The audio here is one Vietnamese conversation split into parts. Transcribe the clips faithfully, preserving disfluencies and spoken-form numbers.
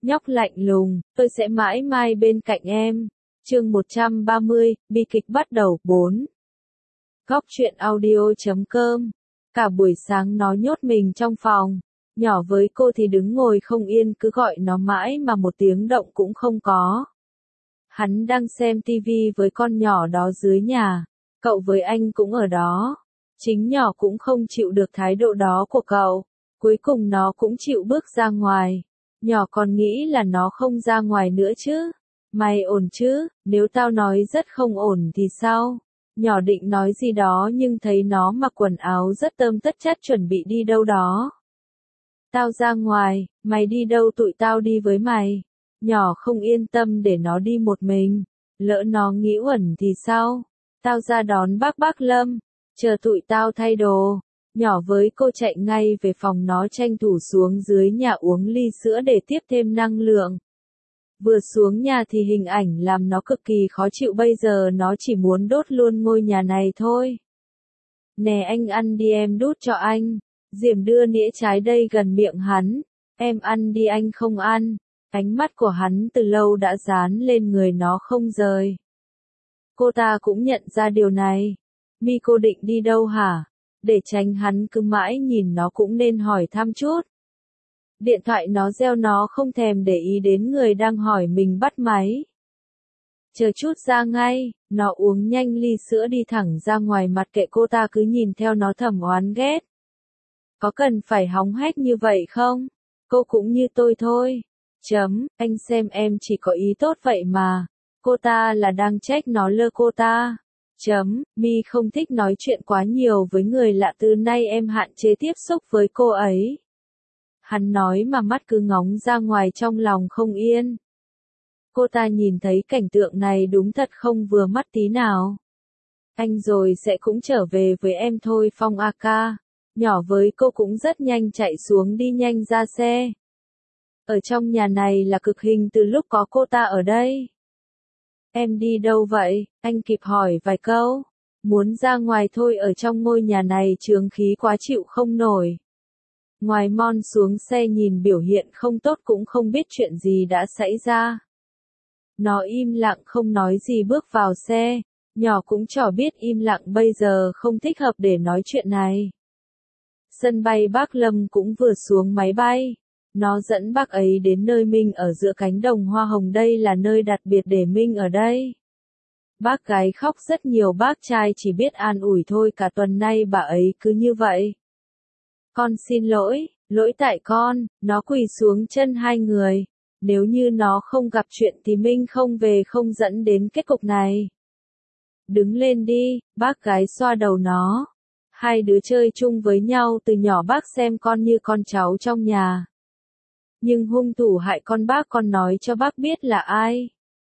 Nhóc lạnh lùng, tôi sẽ mãi mãi bên cạnh em. Chương một trăm ba mươi, bi kịch bắt đầu. bốn. Góc truyện audio chấm com. Cả buổi sáng nó nhốt mình trong phòng. Nhỏ với cô thì đứng ngồi không yên, cứ gọi nó mãi mà một tiếng động cũng không có. Hắn đang xem tivi với con nhỏ đó dưới nhà. Cậu với anh cũng ở đó. Chính nhỏ cũng không chịu được thái độ đó của cậu. Cuối cùng nó cũng chịu bước ra ngoài. Nhỏ còn nghĩ là nó không ra ngoài nữa chứ. Mày ổn chứ, nếu tao nói rất không ổn thì sao? Nhỏ định nói gì đó nhưng thấy nó mặc quần áo rất tươm tất chất chuẩn bị đi đâu đó. Tao ra ngoài, mày đi đâu? Tụi tao đi với mày. Nhỏ không yên tâm để nó đi một mình. Lỡ nó nghĩ uẩn thì sao? Tao ra đón bác bác Lâm. Chờ tụi tao thay đồ. Nhỏ với cô chạy ngay về phòng, nó tranh thủ xuống dưới nhà uống ly sữa để tiếp thêm năng lượng. Vừa xuống nhà thì hình ảnh làm nó cực kỳ khó chịu, bây giờ nó chỉ muốn đốt luôn ngôi nhà này thôi. Nè anh ăn đi, em đút cho anh. Diệm đưa nĩa trái đây gần miệng hắn. Em ăn đi, anh không ăn. Ánh mắt của hắn từ lâu đã dán lên người nó không rời. Cô ta cũng nhận ra điều này. Mi, cô định đi đâu hả? Để tránh hắn cứ mãi nhìn nó cũng nên hỏi thăm chút. Điện thoại nó reo, nó không thèm để ý đến người đang hỏi mình, bắt máy. Chờ chút, ra ngay. Nó uống nhanh ly sữa đi thẳng ra ngoài, mặt kệ cô ta cứ nhìn theo nó thầm oán ghét. Có cần phải hóng hét như vậy không? Cô cũng như tôi thôi. Chấm, anh xem em chỉ có ý tốt vậy mà. Cô ta là đang trách nó lơ cô ta. Chấm, Mi không thích nói chuyện quá nhiều với người lạ, từ nay em hạn chế tiếp xúc với cô ấy. Hắn nói mà mắt cứ ngóng ra ngoài, trong lòng không yên. Cô ta nhìn thấy cảnh tượng này đúng thật không vừa mắt tí nào. Anh rồi sẽ cũng trở về với em thôi, Phong a ca. Nhỏ với cô cũng rất nhanh chạy xuống, đi nhanh ra xe. Ở trong nhà này là cực hình từ lúc có cô ta ở đây. Em đi đâu vậy? Anh kịp hỏi vài câu. Muốn ra ngoài thôi, ở trong ngôi nhà này chướng khí quá chịu không nổi. Ngoài Mon xuống xe nhìn biểu hiện không tốt, cũng không biết chuyện gì đã xảy ra. Nó im lặng không nói gì bước vào xe. Nhỏ cũng cho biết im lặng bây giờ không thích hợp để nói chuyện này. Sân bay bác Lâm cũng vừa xuống máy bay. Nó dẫn bác ấy đến nơi Minh ở giữa cánh đồng hoa hồng, đây là nơi đặc biệt để Minh ở đây. Bác gái khóc rất nhiều, bác trai chỉ biết an ủi thôi, cả tuần nay bà ấy cứ như vậy. Con xin lỗi, lỗi tại con. Nó quỳ xuống chân hai người. Nếu như nó không gặp chuyện thì Minh không về, không dẫn đến kết cục này. Đứng lên đi, bác gái xoa đầu nó. Hai đứa chơi chung với nhau từ nhỏ, bác xem con như con cháu trong nhà. Nhưng hung thủ hại con bác, con nói cho bác biết là ai.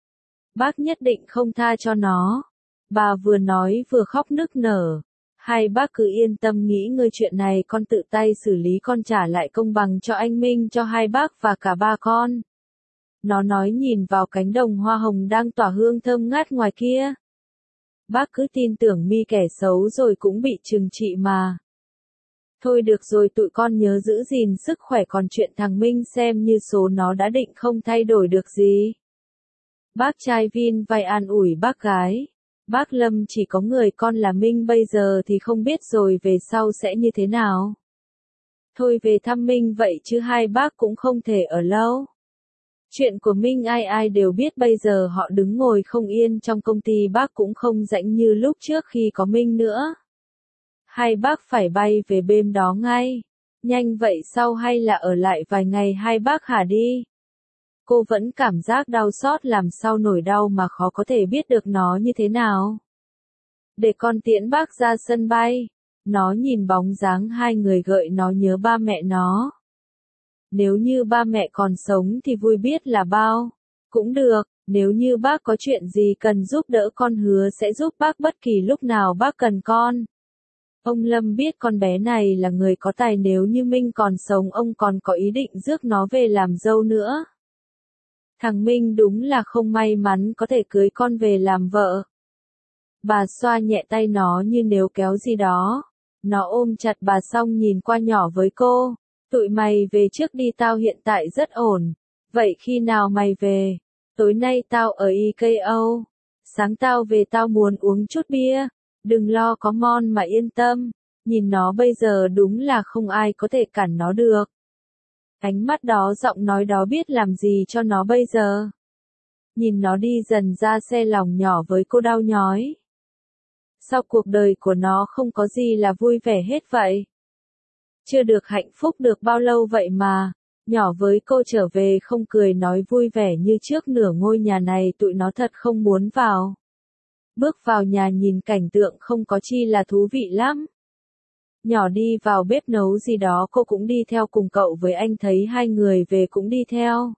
Bác nhất định không tha cho nó. Bà vừa nói vừa khóc nức nở. Hai bác cứ yên tâm nghĩ ngơi, chuyện này con tự tay xử lý, con trả lại công bằng cho anh Minh, cho hai bác và cả ba con. Nó nói nhìn vào cánh đồng hoa hồng đang tỏa hương thơm ngát ngoài kia. Bác cứ tin tưởng Mi kẻ xấu rồi cũng bị trừng trị mà. Thôi được rồi, tụi con nhớ giữ gìn sức khỏe, còn chuyện thằng Minh xem như số nó đã định không thay đổi được gì. Bác trai vin vai an ủi bác gái. Bác Lâm chỉ có người con là Minh, bây giờ thì không biết rồi về sau sẽ như thế nào. Thôi về thăm Minh vậy chứ hai bác cũng không thể ở lâu. Chuyện của Minh ai ai đều biết, bây giờ họ đứng ngồi không yên trong công ty, bác cũng không rảnh như lúc trước khi có Minh nữa. Hai bác phải bay về bên đó ngay. Nhanh vậy sao, hay là ở lại vài ngày hai bác hả? Đi. Cô vẫn cảm giác đau xót, làm sao nổi đau mà khó có thể biết được nó như thế nào. Để con tiễn bác ra sân bay. Nó nhìn bóng dáng hai người gợi nó nhớ ba mẹ nó. Nếu như ba mẹ còn sống thì vui biết là bao. Cũng được, nếu như bác có chuyện gì cần giúp đỡ, con hứa sẽ giúp bác bất kỳ lúc nào bác cần con. Ông Lâm biết con bé này là người có tài, nếu như Minh còn sống ông còn có ý định rước nó về làm dâu nữa. Thằng Minh đúng là không may mắn có thể cưới con về làm vợ. Bà xoa nhẹ tay nó như nếu kéo gì đó. Nó ôm chặt bà xong nhìn qua nhỏ với cô. Tụi mày về trước đi, tao hiện tại rất ổn. Vậy khi nào mày về? Tối nay tao ở i ca o. Sáng tao về tao muốn uống chút bia. Đừng lo có Mon mà yên tâm. Nhìn nó bây giờ đúng là không ai có thể cản nó được. Ánh mắt đó, giọng nói đó biết làm gì cho nó bây giờ. Nhìn nó đi dần ra xe, lòng nhỏ với cô đau nhói. Sao cuộc đời của nó không có gì là vui vẻ hết vậy? Chưa được hạnh phúc được bao lâu vậy mà, nhỏ với cô trở về không cười nói vui vẻ như trước, nửa ngôi nhà này tụi nó thật không muốn vào. Bước vào nhà nhìn cảnh tượng không có chi là thú vị lắm. Nhỏ đi vào bếp nấu gì đó, cô cũng đi theo cùng cậu với anh, thấy hai người về cũng đi theo.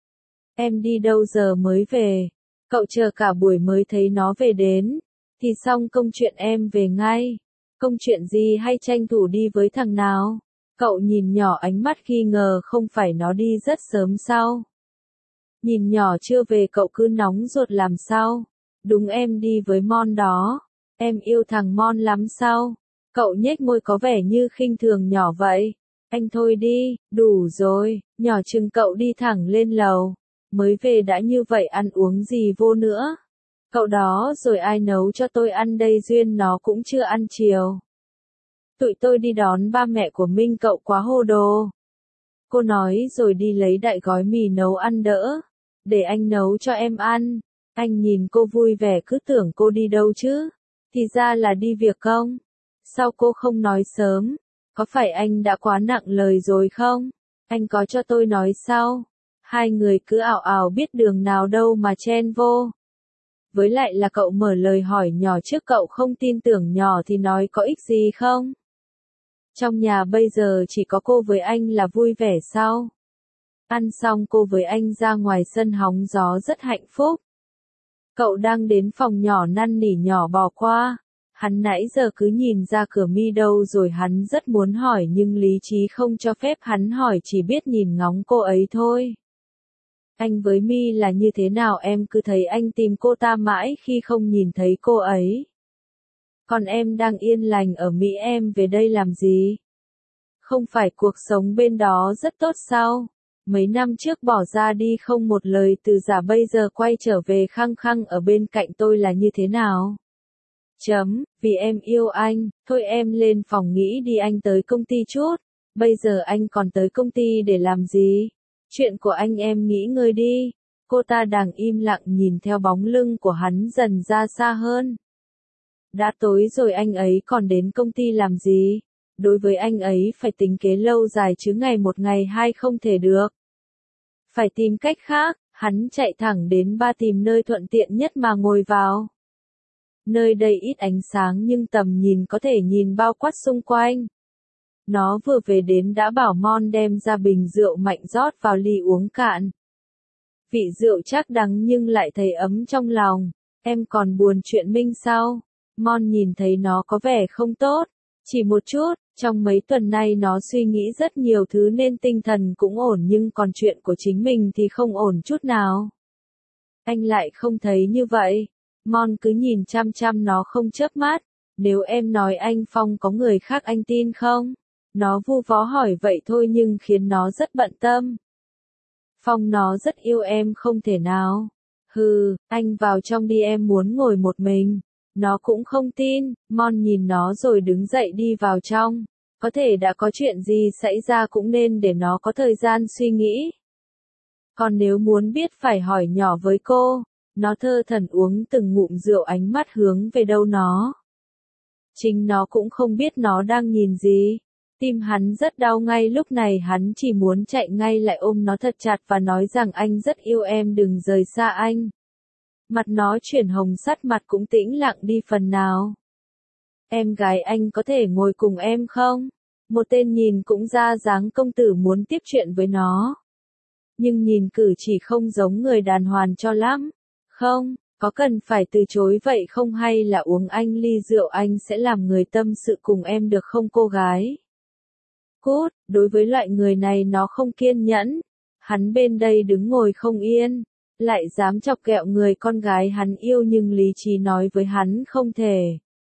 Em đi đâu giờ mới về? Cậu chờ cả buổi mới thấy nó về đến. Thì xong công chuyện em về ngay. Công chuyện gì hay tranh thủ đi với thằng nào? Cậu nhìn nhỏ ánh mắt nghi ngờ, không phải nó đi rất sớm sao? Nhìn nhỏ chưa về cậu cứ nóng ruột làm sao? Đúng em đi với Mon đó. Em yêu thằng Mon lắm sao? Cậu nhếch môi có vẻ như khinh thường nhỏ vậy. Anh thôi đi, đủ rồi. Nhỏ chừng cậu đi thẳng lên lầu. Mới về đã như vậy, ăn uống gì vô nữa? Cậu đó rồi ai nấu cho tôi ăn đây, duyên nó cũng chưa ăn chiều. Tụi tôi đi đón ba mẹ của Minh, cậu quá hồ đồ. Cô nói rồi đi lấy đại gói mì nấu ăn đỡ. Để anh nấu cho em ăn. Anh nhìn cô vui vẻ cứ tưởng cô đi đâu chứ. Thì ra là đi việc công. Sao cô không nói sớm? Có phải anh đã quá nặng lời rồi không? Anh có cho tôi nói sau. Hai người cứ ảo ảo biết đường nào đâu mà chen vô. Với lại là cậu mở lời hỏi nhỏ trước, cậu không tin tưởng nhỏ thì nói có ích gì không? Trong nhà bây giờ chỉ có cô với anh là vui vẻ sao? Ăn xong cô với anh ra ngoài sân hóng gió rất hạnh phúc. Cậu đang đến phòng nhỏ năn nỉ nhỏ bỏ qua. Hắn nãy giờ cứ nhìn ra cửa Mi đâu rồi, hắn rất muốn hỏi nhưng lý trí không cho phép hắn hỏi, chỉ biết nhìn ngóng cô ấy thôi. Anh với Mi là như thế nào? Em cứ thấy anh tìm cô ta mãi khi không nhìn thấy cô ấy. Còn em đang yên lành ở Mỹ, em về đây làm gì? Không phải cuộc sống bên đó rất tốt sao? Mấy năm trước bỏ ra đi không một lời từ giả, bây giờ quay trở về khăng khăng ở bên cạnh tôi là như thế nào? Chấm, vì em yêu anh, thôi em lên phòng nghĩ đi, anh tới công ty chút. Bây giờ anh còn tới công ty để làm gì? Chuyện của anh em nghỉ ngơi đi. Cô ta đang im lặng nhìn theo bóng lưng của hắn dần ra xa hơn. Đã tối rồi anh ấy còn đến công ty làm gì? Đối với anh ấy phải tính kế lâu dài chứ ngày một ngày hai không thể được. Phải tìm cách khác, hắn chạy thẳng đến ba tìm nơi thuận tiện nhất mà ngồi vào. Nơi đây ít ánh sáng nhưng tầm nhìn có thể nhìn bao quát xung quanh. Nó vừa về đến đã bảo Mon đem ra bình rượu mạnh rót vào ly uống cạn. Vị rượu chắc đắng nhưng lại thấy ấm trong lòng. Em còn buồn chuyện Minh sao? Mon nhìn thấy nó có vẻ không tốt. Chỉ một chút, trong mấy tuần nay nó suy nghĩ rất nhiều thứ nên tinh thần cũng ổn, nhưng còn chuyện của chính mình thì không ổn chút nào. Anh lại không thấy như vậy. Mon cứ nhìn chăm chăm nó không chớp mắt. Nếu em nói anh Phong có người khác anh tin không? Nó vu vó hỏi vậy thôi nhưng khiến nó rất bận tâm. Phong nó rất yêu em không thể nào. Hừ, anh vào trong đi, em muốn ngồi một mình. Nó cũng không tin. Mon nhìn nó rồi đứng dậy đi vào trong. Có thể đã có chuyện gì xảy ra cũng nên để nó có thời gian suy nghĩ. Còn nếu muốn biết phải hỏi nhỏ với cô. Nó thơ thẩn uống từng ngụm rượu, ánh mắt hướng về đâu nó. Chính nó cũng không biết nó đang nhìn gì. Tim hắn rất đau ngay lúc này, hắn chỉ muốn chạy ngay lại ôm nó thật chặt và nói rằng anh rất yêu em, đừng rời xa anh. Mặt nó chuyển hồng, sắt mặt cũng tĩnh lặng đi phần nào. Em gái anh có thể ngồi cùng em không? Một tên nhìn cũng ra dáng công tử muốn tiếp chuyện với nó. Nhưng nhìn cử chỉ không giống người đàng hoàng cho lắm. Không, có cần phải từ chối vậy không, hay là uống anh ly rượu, anh sẽ làm người tâm sự cùng em được không cô gái? Cút, đối với loại người này nó không kiên nhẫn. Hắn bên đây đứng ngồi không yên, lại dám chọc ghẹo người con gái hắn yêu nhưng lý trí nói với hắn không thể.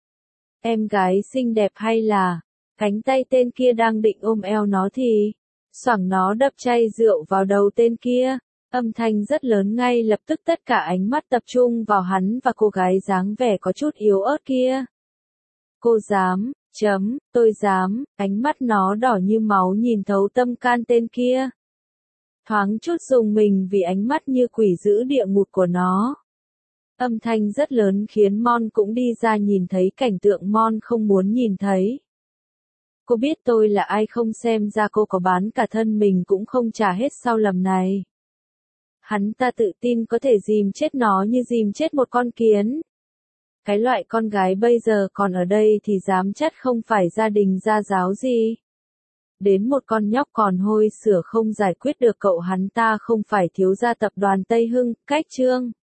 Em gái xinh đẹp hay là, cánh tay tên kia đang định ôm eo nó thì, xoảng nó đập chai rượu vào đầu tên kia. Âm thanh rất lớn, ngay lập tức tất cả ánh mắt tập trung vào hắn và cô gái dáng vẻ có chút yếu ớt kia. Cô dám, chấm, tôi dám, ánh mắt nó đỏ như máu nhìn thấu tâm can tên kia. Thoáng chút rùng mình vì ánh mắt như quỷ dữ địa ngục của nó. Âm thanh rất lớn khiến Mon cũng đi ra nhìn thấy cảnh tượng Mon không muốn nhìn thấy. Cô biết tôi là ai không, xem ra cô có bán cả thân mình cũng không trả hết sau lầm này. Hắn ta tự tin có thể dìm chết nó như dìm chết một con kiến. Cái loại con gái bây giờ còn ở đây thì dám chắc không phải gia đình gia giáo gì. Đến một con nhóc còn hôi sữa không giải quyết được cậu, hắn ta không phải thiếu gia tập đoàn Tây Hưng, cách chương.